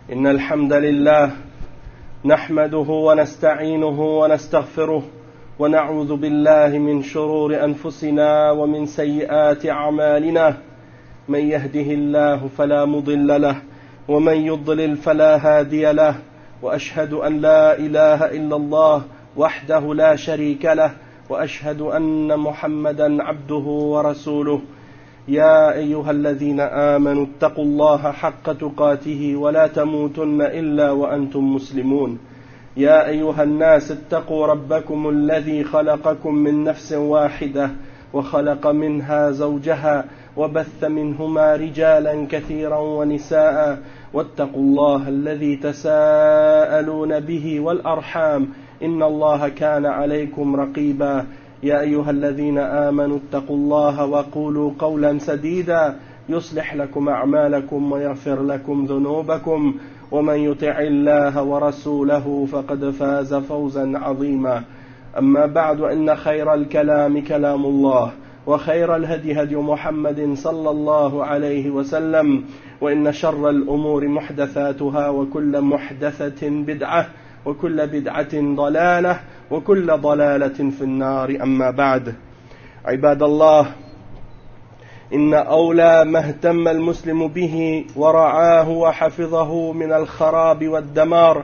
إن الحمد لله نحمده ونستعينه ونستغفره ونعوذ بالله من شرور أنفسنا ومن سيئات أعمالنا. من يهده الله فلا مضل له ومن يضلل فلا هادي له، وأشهد أن لا إله إلا الله وحده لا شريك له، وأشهد أن محمدا عبده ورسوله. يا أيها الذين آمنوا اتقوا الله حق تقاته ولا تموتن إلا وأنتم مسلمون. يا أيها الناس اتقوا ربكم الذي خلقكم من نفس واحدة وخلق منها زوجها وبث منهما رجالا كثيرا ونساء، واتقوا الله الذي تساءلون به والأرحام إن الله كان عليكم رقيبا. يا أيها الذين آمنوا اتقوا الله وقولوا قولا سديدا يصلح لكم أعمالكم ويغفر لكم ذنوبكم، ومن يطع الله ورسوله فقد فاز فوزا عظيما. أما بعد، إن خير الكلام كلام الله، وخير الهدي هدي محمد صلى الله عليه وسلم، وإن شر الأمور محدثاتها، وكل محدثة بدعة، وكل بدعة ضلالة، وكل ضلالة في النار. أما بعد، عباد الله، إن أولى ما اهتم المسلم به ورعاه وحفظه من الخراب والدمار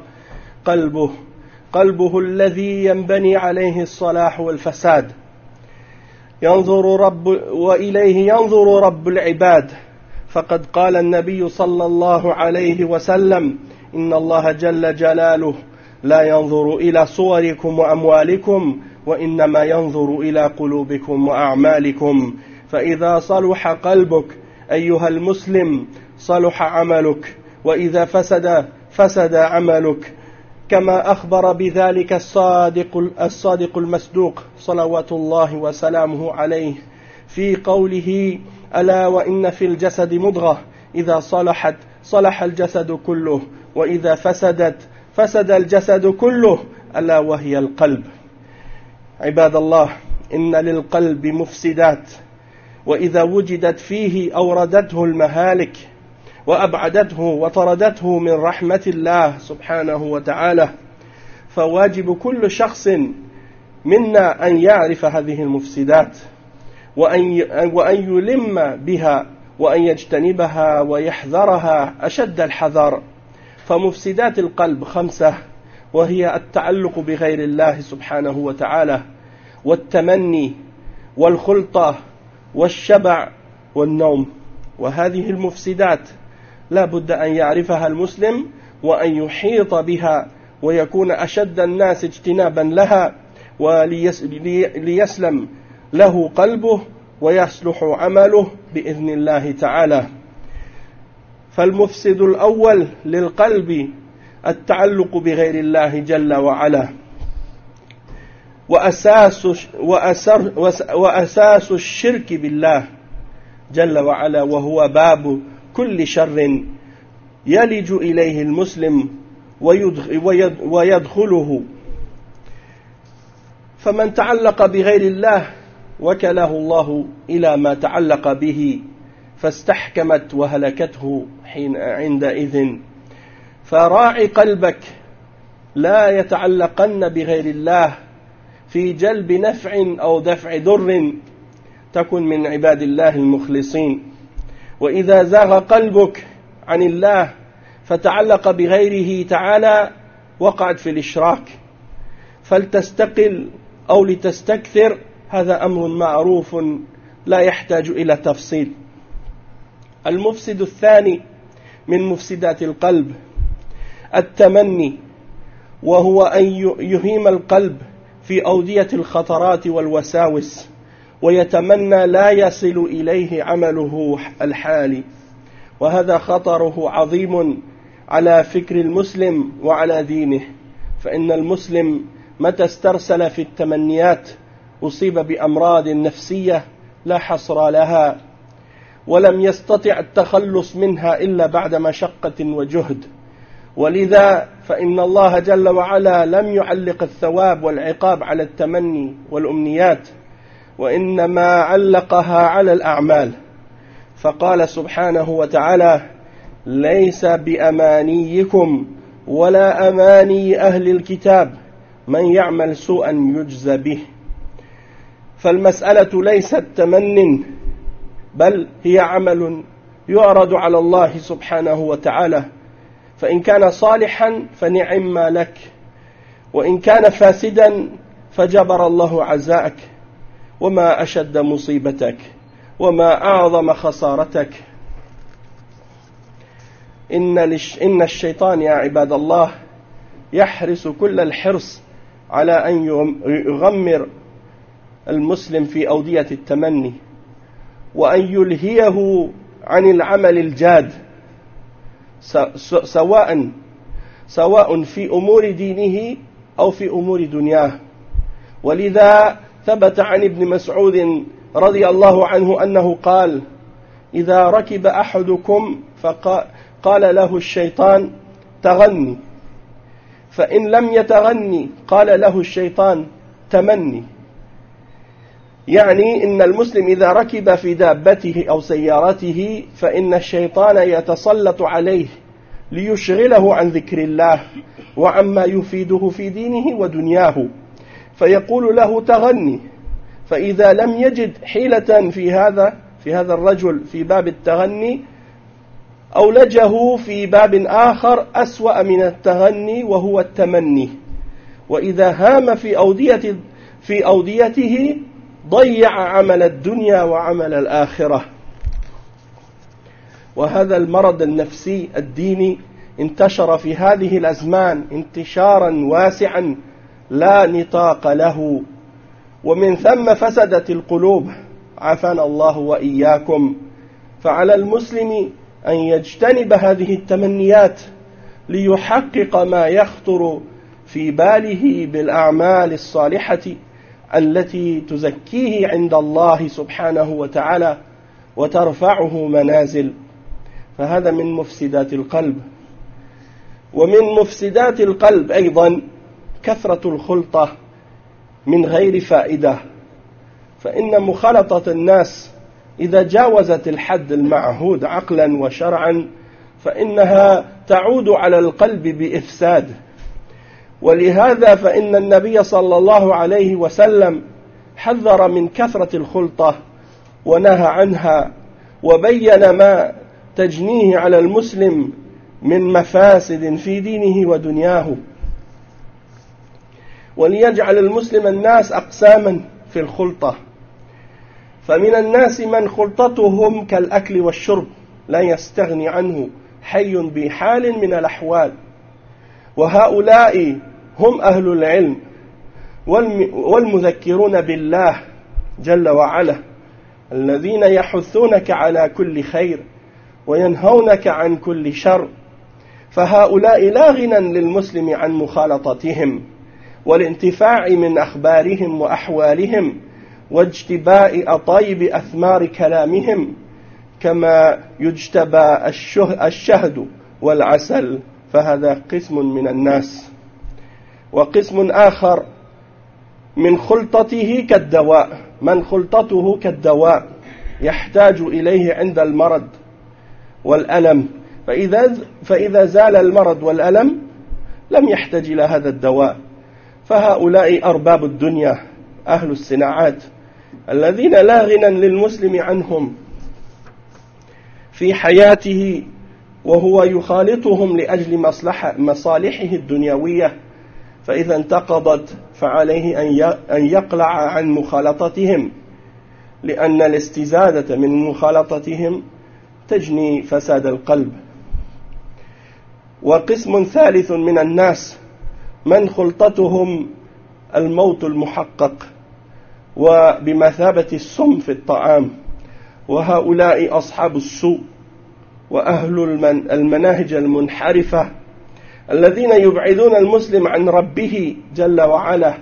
قلبه الذي ينبني عليه الصلاح والفساد. وإليه ينظر رب العباد، فقد قال النبي صلى الله عليه وسلم: إن الله جل جلاله لا ينظر إلى صوركم وأموالكم، وإنما ينظر إلى قلوبكم وأعمالكم. فإذا صلح قلبك أيها المسلم صلح عملك، وإذا فسد عملك، كما أخبر بذلك الصادق المصدوق صلوات الله وسلامه عليه في قوله: ألا وإن في الجسد مضغة إذا صلحت صلح الجسد كله، وإذا فسد الجسد كله، ألا وهي القلب. عباد الله، إن للقلب مفسدات، وإذا وجدت فيه أوردته المهالك وأبعدته وطردته من رحمة الله سبحانه وتعالى. فواجب كل شخص منا أن يعرف هذه المفسدات، وأن يلم بها، وأن يجتنبها ويحذرها أشد الحذر. فمفسدات القلب 5، وهي التعلق بغير الله سبحانه وتعالى، والتمني، والخلطة، والشبع، والنوم. وهذه المفسدات لا بد أن يعرفها المسلم، وأن يحيط بها، ويكون أشد الناس اجتنابا لها، وليسلم له قلبه ويصلح عمله بإذن الله تعالى. فالمفسد الأول للقلب التعلق بغير الله جل وعلا، وأساس الشرك بالله جل وعلا، وهو باب كل شر يلج إليه المسلم ويدخله. فمن تعلق بغير الله وكله الله إلى ما تعلق به، فاستحكمت وهلكته عندئذ. فراعي قلبك لا يتعلقن بغير الله في جلب نفع أو دفع ضر، تكن من عباد الله المخلصين. وإذا زاغ قلبك عن الله فتعلق بغيره تعالى، وقعت في الإشراك. فلتستقل أو لتستكثر، هذا أمر معروف لا يحتاج إلى تفصيل. المفسد الثاني من مفسدات القلب التمني، وهو أن يهيم القلب في أودية الخطرات والوساوس، ويتمنى لا يصل إليه عمله الحالي. وهذا خطره عظيم على فكر المسلم وعلى دينه. فإن المسلم متى استرسل في التمنيات أصيب بأمراض نفسية لا حصر لها، ولم يستطع التخلص منها إلا بعد مشقة وجهد. ولذا فإن الله جل وعلا لم يعلق الثواب والعقاب على التمني والأمنيات، وإنما علقها على الأعمال. فقال سبحانه وتعالى: ليس بأمانيكم ولا أماني أهل الكتاب من يعمل سوءا يجزى به. فالمسألة ليست تمن، بل هي عمل يعرض على الله سبحانه وتعالى، فإن كان صالحا فنعم ما لك، وإن كان فاسدا فجبر الله عزاءك، وما أشد مصيبتك وما أعظم خسارتك. إن الشيطان يا عباد الله يحرص كل الحرص على أن يغمر المسلم في أودية التمني، وأن يلهيه عن العمل الجاد، سواء في أمور دينه أو في أمور دنياه. ولذا ثبت عن ابن مسعود رضي الله عنه أنه قال: إذا ركب أحدكم فقال له الشيطان تغني، فإن لم يتغني قال له الشيطان تمني. يعني إن المسلم إذا ركب في دابته أو سيارته فإن الشيطان يتسلط عليه ليشغله عن ذكر الله وعما يفيده في دينه ودنياه، فيقول له تغني. فإذا لم يجد حيلة في هذا الرجل في باب التغني، أولجه في باب آخر أسوأ من التغني وهو التمني. وإذا هام في أوديته ضيع عمل الدنيا وعمل الآخرة. وهذا المرض النفسي الديني انتشر في هذه الأزمان انتشارا واسعا لا نطاق له، ومن ثم فسدت القلوب، عافانا الله وإياكم. فعلى المسلم أن يجتنب هذه التمنيات ليحقق ما يخطر في باله بالأعمال الصالحة التي تزكيه عند الله سبحانه وتعالى وترفعه منازل. فهذا من مفسدات القلب. ومن مفسدات القلب أيضا كثرة الخلطة من غير فائدة، فإن مخالطة الناس إذا جاوزت الحد المعهود عقلا وشرعا فإنها تعود على القلب بإفساد. ولهذا فإن النبي صلى الله عليه وسلم حذر من كثرة الخلطة ونهى عنها، وبين ما تجنيه على المسلم من مفاسد في دينه ودنياه. وليجعل المسلم الناس أقساما في الخلطة، فمن الناس من خلطتهم كالأكل والشرب لا يستغني عنه حي بحال من الأحوال، وهؤلاء هم أهل العلم والمذكرون بالله جل وعلا، الذين يحثونك على كل خير وينهونك عن كل شر. فهؤلاء لا غنى للمسلم عن مخالطتهم والانتفاع من أخبارهم وأحوالهم واجتباء أطيب أثمار كلامهم، كما يجتبى الشهد والعسل. فهذا قسم من الناس. وقسم آخر من خلطته كالدواء، من خلطته كالدواء يحتاج إليه عند المرض والألم، فإذا زال المرض والألم لم يحتاج إلى هذا الدواء. فهؤلاء أرباب الدنيا أهل الصناعات الذين لا غنى للمسلم عنهم في حياته، وهو يخالطهم لأجل مصالحه الدنيوية، فإذا انتقضت فعليه أن يقلع عن مخالطتهم، لأن الاستزادة من مخالطتهم تجني فساد القلب. وقسم ثالث من الناس من خلطتهم الموت المحقق وبمثابة السم في الطعام، وهؤلاء أصحاب السوء وأهل المناهج المنحرفة الذين يبعدون المسلم عن ربه جل وعلا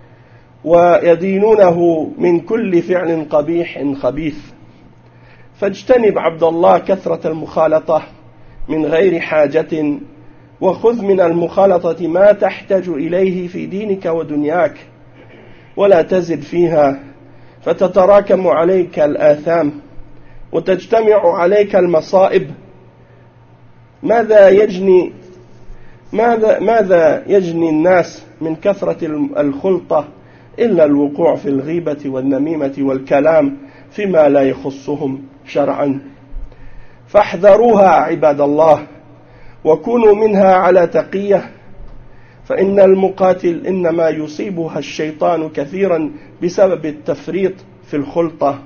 ويدينونه من كل فعل قبيح خبيث. فاجتنب عبد الله كثرة المخالطة من غير حاجة، وخذ من المخالطة ما تحتاج إليه في دينك ودنياك، ولا تزد فيها فتتراكم عليك الآثام وتجتمع عليك المصائب ماذا يجني الناس من كثرة الخلطة إلا الوقوع في الغيبة والنميمة والكلام فيما لا يخصهم شرعا. فاحذروها عباد الله، وكونوا منها على تقية، فإن المقاتل إنما يصيبها الشيطان كثيرا بسبب التفريط في الخلطة.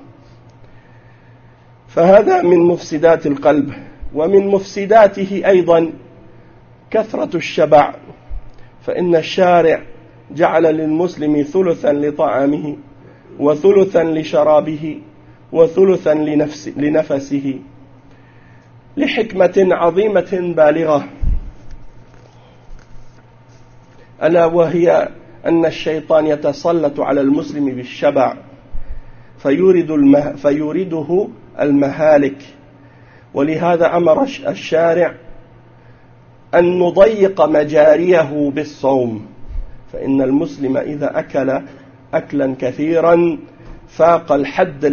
فهذا من مفسدات القلب. ومن مفسداته أيضا كثرة الشبع، فإن الشارع جعل للمسلم ثلثا لطعامه وثلثا لشرابه وثلثا لنفسه، لحكمة عظيمة بالغة، ألا أن الشيطان يتسلط على المسلم بالشبع فيورده المهالك. ولهذا أمر الشارع أن نضيق مجاريه بالصوم، فإن المسلم إذا أكل أكلا كثيرا فاق الحد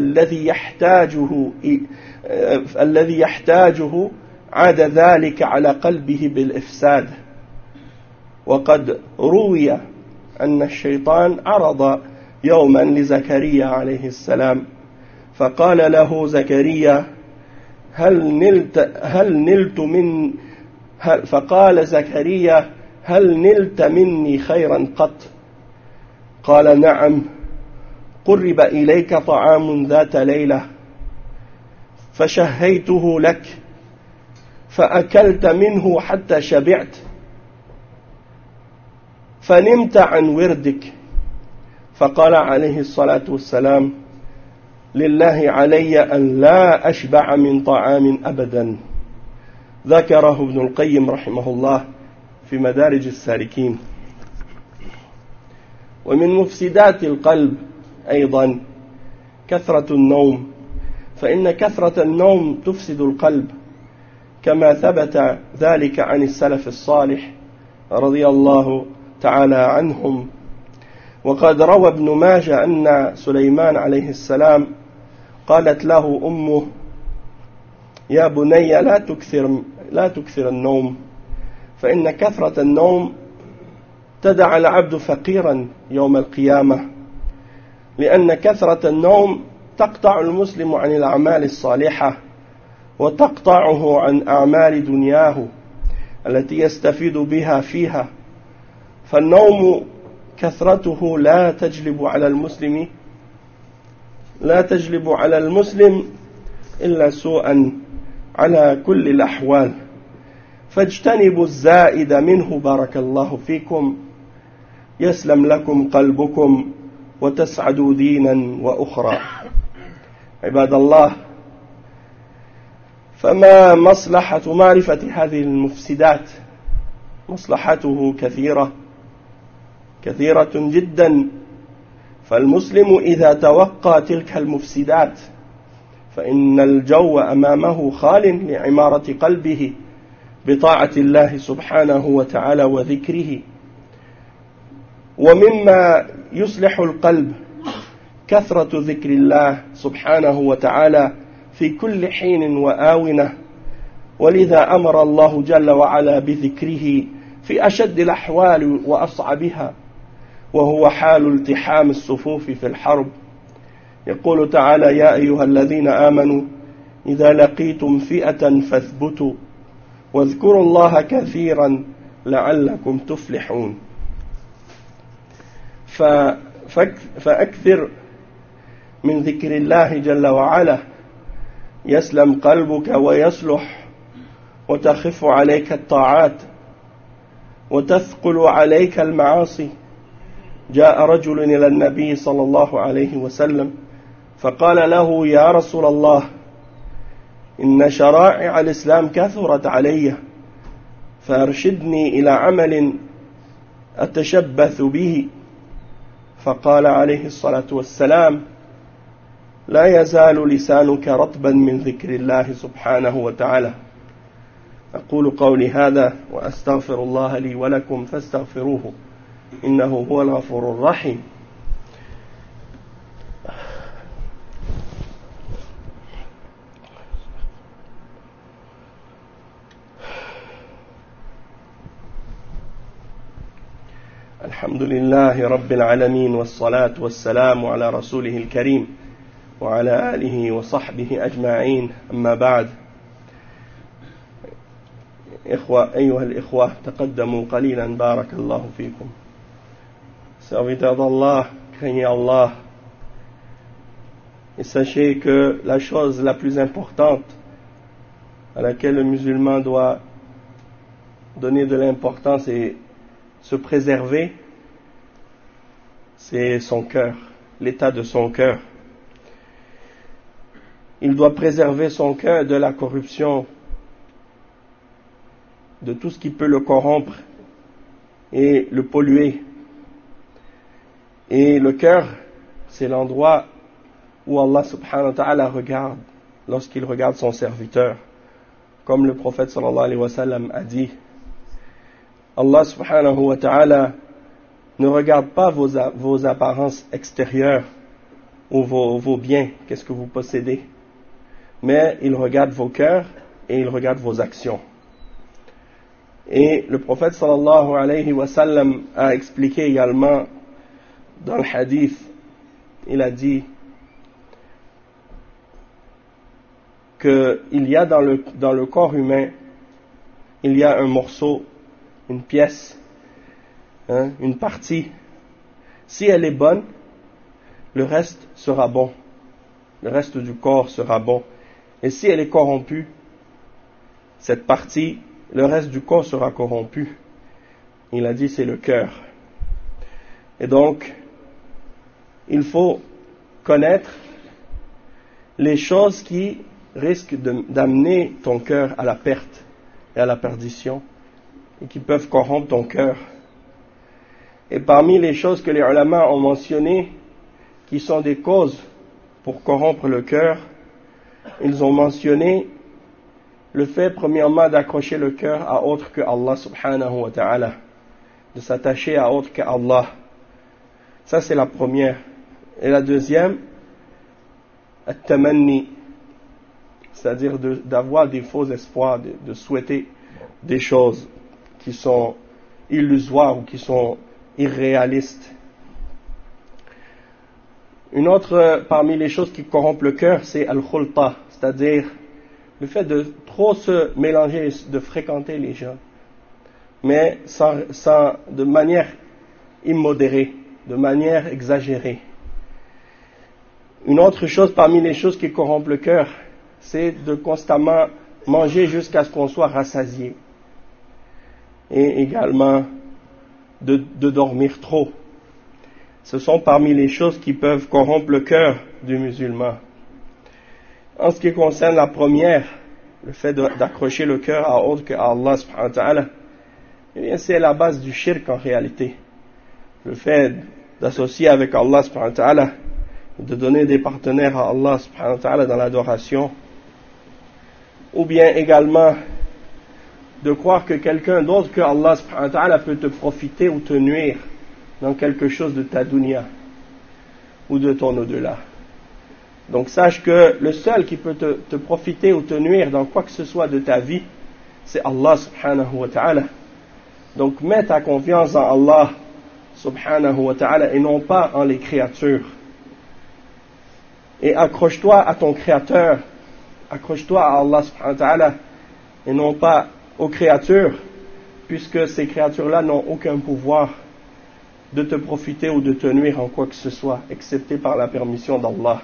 الذي يحتاجه عاد ذلك على قلبه بالإفساد. وقد روي أن الشيطان عرض يوما لزكريا عليه السلام فقال له زكريا فقال زكريا هل نلت مني خيرا قط؟ قال نعم، قرب إليك طعام ذات ليلة فشهيته لك فأكلت منه حتى شبعت فنمت عن وردك. فقال عليه الصلاة والسلام لله علي أن لا أشبع من طعام أبدا. ذكره ابن القيم رحمه الله في مدارج السالكين. ومن مفسدات القلب أيضا كثرة النوم، فإن كثرة النوم تفسد القلب، كما ثبت ذلك عن السلف الصالح رضي الله تعالى عنهم. وقد روى ابن ماجه أن سليمان عليه السلام قالت له أمه يا بني لا تكثر النوم، فإن كثرة النوم تدع العبد فقيرا يوم القيامة، لأن كثرة النوم تقطع المسلم عن الأعمال الصالحة وتقطعه عن أعمال دنياه التي يستفيد بها فيها. فالنوم كثرته لا تجلب على المسلم إلا سوءا على كل الأحوال. فاجتنبوا الزائد منه بارك الله فيكم، يسلم لكم قلبكم وتسعدوا دينا وأخرى. عباد الله، فما مصلحة معرفة هذه المفسدات؟ مصلحته كثيرة جدا. فالمسلم إذا توقى تلك المفسدات فإن الجو أمامه خال لعمارة قلبه بطاعة الله سبحانه وتعالى وذكره. ومما يصلح القلب كثرة ذكر الله سبحانه وتعالى في كل حين وآونة، ولذا أمر الله جل وعلا بذكره في أشد الأحوال وأصعبها، وهو حال التحام الصفوف في الحرب. يقول تعالى يا أيها الذين آمنوا إذا لقيتم فئة فاثبتوا واذكروا الله كثيرا لعلكم تفلحون. فأكثر من ذكر الله جل وعلا يسلم قلبك ويصلح، وتخف عليك الطاعات وتثقل عليك المعاصي. جاء رجل إلى النبي صلى الله عليه وسلم فقال له يا رسول الله إن شرائع الإسلام كثرت علي، فأرشدني إلى عمل أتشبث به. فقال عليه الصلاة والسلام لا يزال لسانك رطبا من ذكر الله سبحانه وتعالى. أقول قولي هذا وأستغفر الله لي ولكم فاستغفروه إنه هو الغفور الرحيم. الحمد لله رب العالمين والصلاة والسلام على رسوله الكريم وعلى آله وصحبه أجمعين أما بعد أيها الإخوة تقدموا قليلا بارك الله فيكم. Serviteurs d'Allah, craignez Allah et sachez que la chose la plus importante à laquelle le musulman doit donner de l'importance et se préserver, c'est son cœur, l'état de son cœur. Il doit préserver son cœur de la corruption, de tout ce qui peut le corrompre et le polluer. Et le cœur, c'est l'endroit où Allah subhanahu wa ta'ala regarde lorsqu'il regarde son serviteur. Comme le prophète sallallahu alayhi wa sallam a dit, Allah subhanahu wa ta'ala ne regarde pas vos apparences extérieures ou vos biens, qu'est-ce que vous possédez, mais il regarde vos cœurs et il regarde vos actions. Et le prophète sallallahu alayhi wa sallam a expliqué également dans le hadith, il a dit qu'il y a dans le corps humain, il y a un morceau, une pièce, une partie. Si elle est bonne, le reste sera bon. Le reste du corps sera bon. Et si elle est corrompue, cette partie, le reste du corps sera corrompu. Il a dit c'est le cœur. Et donc, il faut connaître les choses qui risquent d'amener ton cœur à la perte et à la perdition et qui peuvent corrompre ton cœur. Et parmi les choses que les ulama ont mentionnées qui sont des causes pour corrompre le cœur, ils ont mentionné le fait premièrement d'accrocher le cœur à autre que Allah subhanahu wa ta'ala, de s'attacher à autre que Allah. Ça c'est la première. Et la deuxième, at-tamanni, c'est-à-dire d'avoir des faux espoirs, de souhaiter des choses qui sont illusoires ou qui sont irréalistes. Une autre parmi les choses qui corrompent le cœur, c'est al-khulta, c'est-à-dire le fait de trop se mélanger, de fréquenter les gens, mais de manière immodérée, de manière exagérée. Une autre chose parmi les choses qui corrompent le cœur, c'est de constamment manger jusqu'à ce qu'on soit rassasié. Et également de dormir trop. Ce sont parmi les choses qui peuvent corrompre le cœur du musulman. En ce qui concerne la première, le fait d'accrocher le cœur à autre que Allah subhanahu wa ta'ala, eh bien c'est la base du shirk en réalité. Le fait d'associer avec Allah subhanahu wa ta'ala, de donner des partenaires à Allah subhanahu wa ta'ala dans l'adoration, ou bien également de croire que quelqu'un d'autre que Allah subhanahu wa ta'ala peut te profiter ou te nuire dans quelque chose de ta dunya ou de ton au-delà. Donc sache que le seul qui peut te profiter ou te nuire dans quoi que ce soit de ta vie, c'est Allah subhanahu wa ta'ala. Donc mets ta confiance en Allah subhanahu wa ta'ala et non pas en les créatures. Et accroche-toi à ton créateur, accroche-toi à Allah subhanahu wa ta'ala et non pas aux créatures, puisque ces créatures-là n'ont aucun pouvoir de te profiter ou de te nuire en quoi que ce soit, excepté par la permission d'Allah.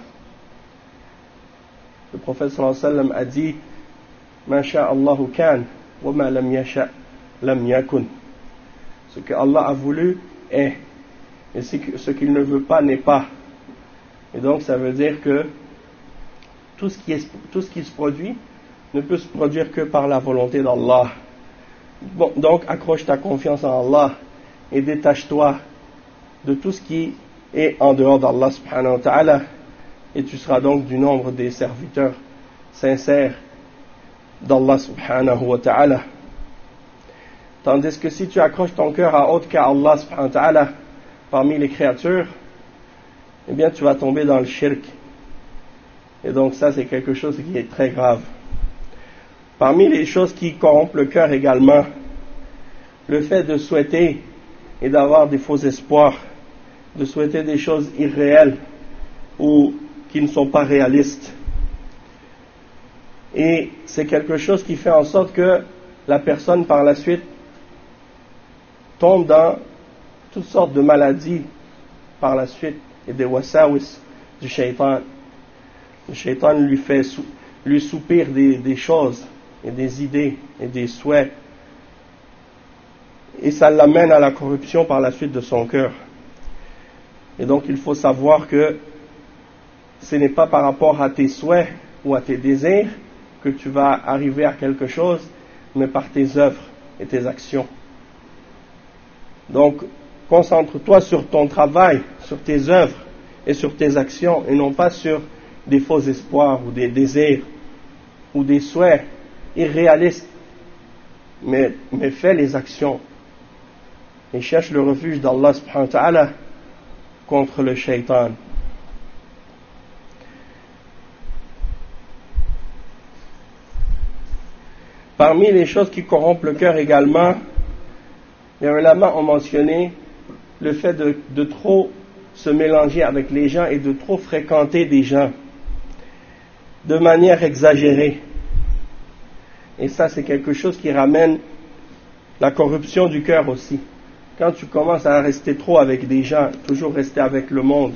Le prophète sallallahu alayhi wa sallam a dit Ma sha'allahu kan, wa ma lam yasha' lam yakun. Ce que Allah a voulu est, et ce qu'il ne veut pas n'est pas. Et donc ça veut dire que tout ce qui se produit ne peut se produire que par la volonté d'Allah. Bon, donc accroche ta confiance en Allah et détache-toi de tout ce qui est en dehors d'Allah subhanahu wa ta'ala, et tu seras donc du nombre des serviteurs sincères d'Allah subhanahu wa ta'ala. Tandis que si tu accroches ton cœur à autre qu'Allah subhanahu wa ta'ala parmi les créatures, eh bien tu vas tomber dans le shirk. Et donc ça c'est quelque chose qui est très grave. Parmi les choses qui corrompent le cœur également, le fait de souhaiter et d'avoir des faux espoirs, de souhaiter des choses irréelles ou qui ne sont pas réalistes. Et c'est quelque chose qui fait en sorte que la personne par la suite tombe dans toutes sortes de maladies par la suite et des wasawis du shaitan. Le shaitan lui soupire des choses et des idées et des souhaits, et ça l'amène à la corruption par la suite de son cœur. Et donc il faut savoir que ce n'est pas par rapport à tes souhaits ou à tes désirs que tu vas arriver à quelque chose, mais par tes œuvres et tes actions. Donc concentre-toi sur ton travail, sur tes œuvres et sur tes actions, et non pas sur des faux espoirs ou des désirs ou des souhaits irréalistes, mais fais les actions et cherche le refuge d'Allah subhanahu wa ta'ala contre le shaitan. Parmi les choses qui corrompent le cœur également, les ulama ont mentionné le fait de trop se mélanger avec les gens et de trop fréquenter des gens de manière exagérée. Et ça, c'est quelque chose qui ramène la corruption du cœur aussi. Quand tu commences à rester trop avec des gens, toujours rester avec le monde.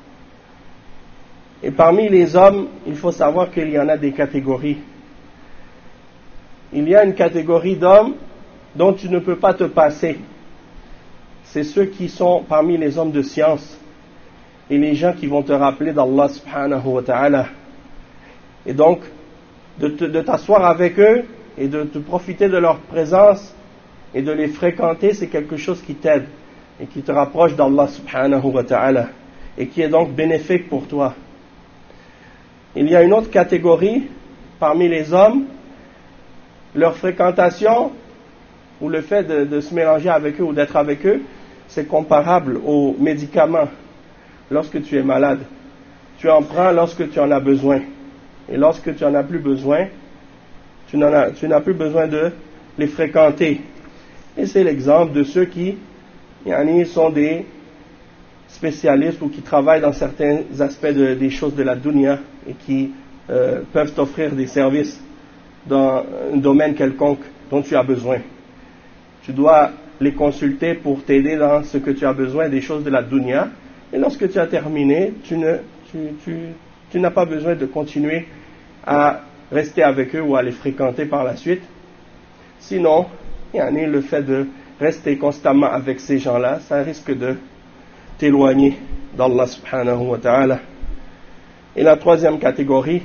Et parmi les hommes, il faut savoir qu'il y en a des catégories. Il y a une catégorie d'hommes dont tu ne peux pas te passer. C'est ceux qui sont parmi les hommes de science et les gens qui vont te rappeler d'Allah subhanahu wa ta'ala. Et donc, de t'asseoir avec eux et de profiter de leur présence et de les fréquenter, c'est quelque chose qui t'aide et qui te rapproche d'Allah subhanahu wa ta'ala et qui est donc bénéfique pour toi. Il y a une autre catégorie parmi les hommes, leur fréquentation ou le fait de se mélanger avec eux ou d'être avec eux, c'est comparable aux médicaments. Lorsque tu es malade, tu en prends lorsque tu en as besoin. Et lorsque tu n'en as plus besoin, tu n'as plus besoin de les fréquenter. Et c'est l'exemple de ceux qui sont des spécialistes ou qui travaillent dans certains aspects des choses de la dunya et qui peuvent t'offrir des services dans un domaine quelconque dont tu as besoin. Tu dois les consulter pour t'aider dans ce que tu as besoin des choses de la dunya, et lorsque tu as terminé, tu n'as pas besoin de continuer à rester avec eux ou à les fréquenter par la suite. Sinon, le fait de rester constamment avec ces gens-là, ça risque de t'éloigner d'Allah subhanahu wa ta'ala. Et la troisième catégorie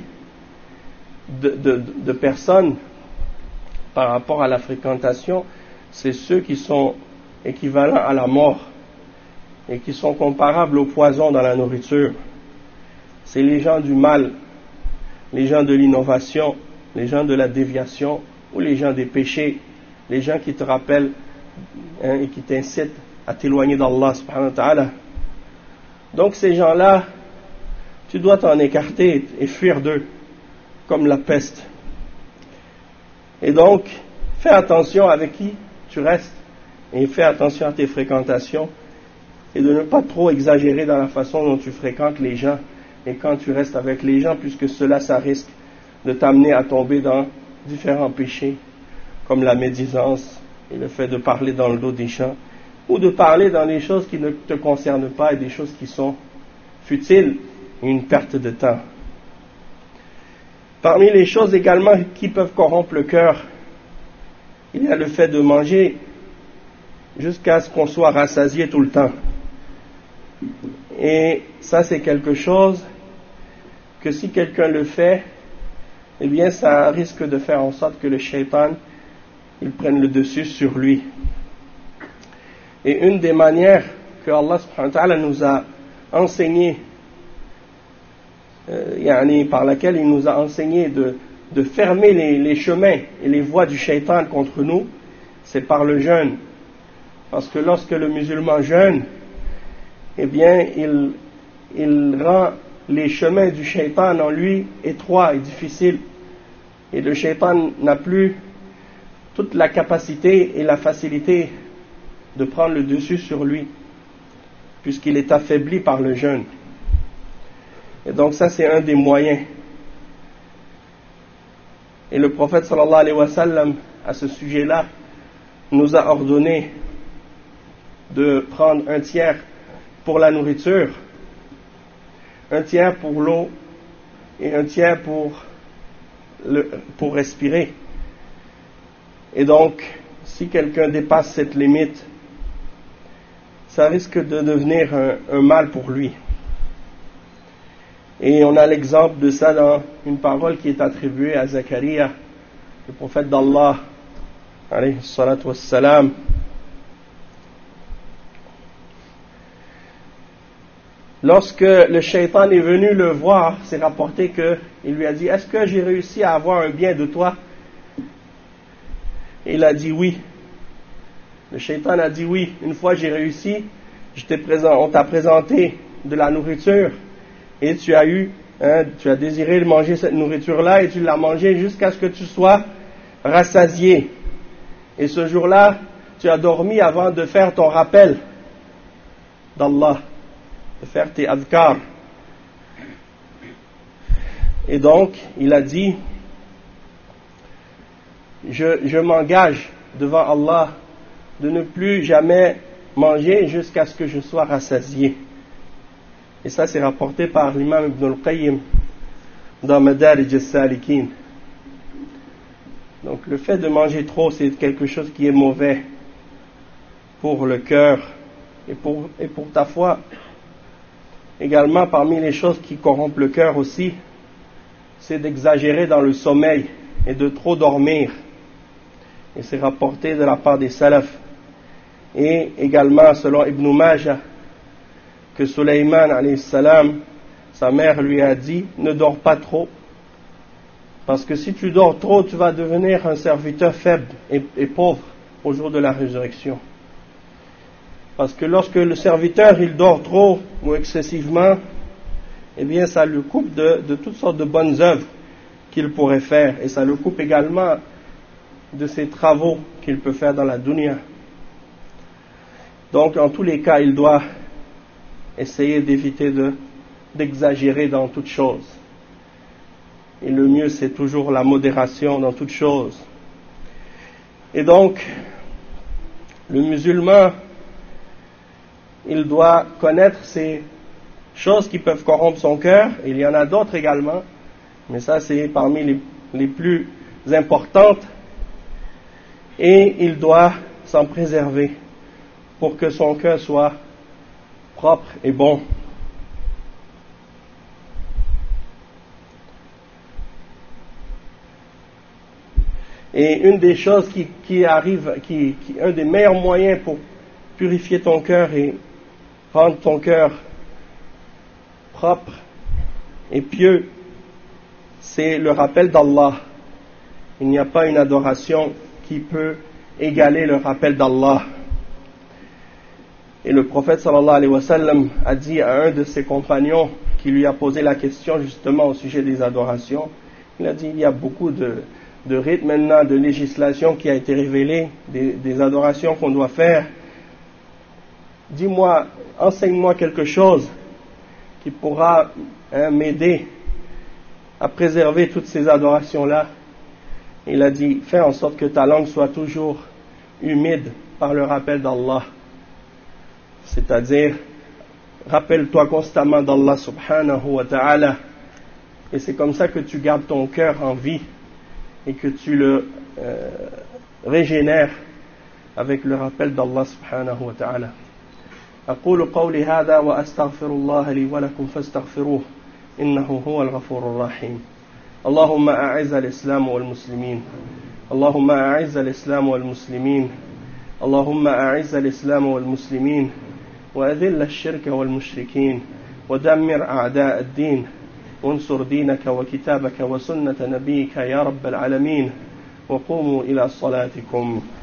de personnes par rapport à la fréquentation, c'est ceux qui sont équivalents à la mort et qui sont comparables au poison dans la nourriture. C'est les gens du mal, les gens de l'innovation, les gens de la déviation ou les gens des péchés, les gens qui te rappellent et qui t'incitent à t'éloigner d'Allah subhanahu wa ta'ala. Donc ces gens-là, tu dois t'en écarter et fuir d'eux comme la peste. Et donc, fais attention avec qui tu restes et fais attention à tes fréquentations et de ne pas trop exagérer dans la façon dont tu fréquentes les gens et quand tu restes avec les gens, puisque cela, ça risque de t'amener à tomber dans différents péchés comme la médisance et le fait de parler dans le dos des gens ou de parler dans des choses qui ne te concernent pas et des choses qui sont futiles et une perte de temps. Parmi les choses également qui peuvent corrompre le cœur, il y a le fait de manger jusqu'à ce qu'on soit rassasié tout le temps. Et ça, c'est quelque chose que si quelqu'un le fait, eh bien ça risque de faire en sorte que le shaitan il prenne le dessus sur lui. Et une des manières que Allah subhanahu wa ta'ala nous a enseigné, par laquelle il nous a enseigné de fermer les chemins et les voies du shaitan contre nous, c'est par le jeûne. Parce que lorsque le musulman jeûne, eh bien il rend les chemins du shaitan en lui étroits et difficiles. Et le shaitan n'a plus toute la capacité et la facilité de prendre le dessus sur lui, puisqu'il est affaibli par le jeûne. Et donc ça, c'est un des moyens. Et le prophète sallallahu alayhi wa sallam, à ce sujet-là, nous a ordonné de prendre un tiers pour la nourriture, un tiers pour l'eau et un tiers pour respirer. Et donc, si quelqu'un dépasse cette limite, ça risque de devenir un mal pour lui. Et on a l'exemple de ça dans une parole qui est attribuée à Zacharia, le prophète d'Allah, alayhi salatu wassalam. Lorsque le shaitan est venu le voir, c'est rapporté qu'il lui a dit: est-ce que j'ai réussi à avoir un bien de toi? Et il a dit oui. Le shaitan a dit oui. Une fois j'ai réussi, on t'a présenté de la nourriture et tu as désiré manger cette nourriture-là et tu l'as mangée jusqu'à ce que tu sois rassasié. Et ce jour-là, tu as dormi avant de faire ton rappel d'Allah, de faire tes adhkar. Et donc, il a dit: je m'engage devant Allah de ne plus jamais manger jusqu'à ce que je sois rassasié. Et ça, c'est rapporté par l'imam Ibn al-Qayyim dans Madarij al-Salikin. Donc, le fait de manger trop, c'est quelque chose qui est mauvais pour le cœur et pour ta foi. Également, parmi les choses qui corrompent le cœur aussi, c'est d'exagérer dans le sommeil et de trop dormir. Et c'est rapporté de la part des salafs. Et également, selon Ibn Majah, que Sulayman alayhi salam, sa mère lui a dit: ne dors pas trop, parce que si tu dors trop, tu vas devenir un serviteur faible et pauvre au jour de la résurrection. Parce que lorsque le serviteur il dort trop ou excessivement, eh bien ça le coupe de toutes sortes de bonnes œuvres qu'il pourrait faire, et ça le coupe également de ses travaux qu'il peut faire dans la dunya. Donc en tous les cas, il doit essayer d'éviter d'exagérer dans toutes choses. Et le mieux, c'est toujours la modération dans toutes choses. Et donc, le musulman, il doit connaître ces choses qui peuvent corrompre son cœur. Il y en a d'autres également, mais ça, c'est parmi les plus importantes. Et il doit s'en préserver pour que son cœur soit propre et bon. Et une des choses qui un des meilleurs moyens pour purifier ton cœur et rendre ton cœur propre et pieux, c'est le rappel d'Allah. Il n'y a pas une adoration qui peut égaler le rappel d'Allah. Et le prophète sallallahu alayhi wa sallam a dit à un de ses compagnons qui lui a posé la question justement au sujet des adorations, il a dit: il y a beaucoup de rites maintenant, de législation qui a été révélée, des adorations qu'on doit faire. Dis-moi, enseigne-moi quelque chose qui pourra m'aider à préserver toutes ces adorations-là. Il a dit: fais en sorte que ta langue soit toujours humide par le rappel d'Allah. C'est-à-dire, rappelle-toi constamment d'Allah subhanahu wa ta'ala. Et c'est comme ça que tu gardes ton cœur en vie et que tu le régénères avec le rappel d'Allah subhanahu wa ta'ala. أقول قولي هذا وأستغفر الله لي ولكم فاستغفروه إنه هو الغفور الرحيم. اللهم أعز الإسلام والمسلمين. اللهم أعز الإسلام والمسلمين. اللهم أعز الإسلام والمسلمين وأذل الشرك والمشركين ودمر أعداء الدين وانصر دينك وكتابك وسنة نبيك يا رب العالمين وقوموا إلى صلاتكم.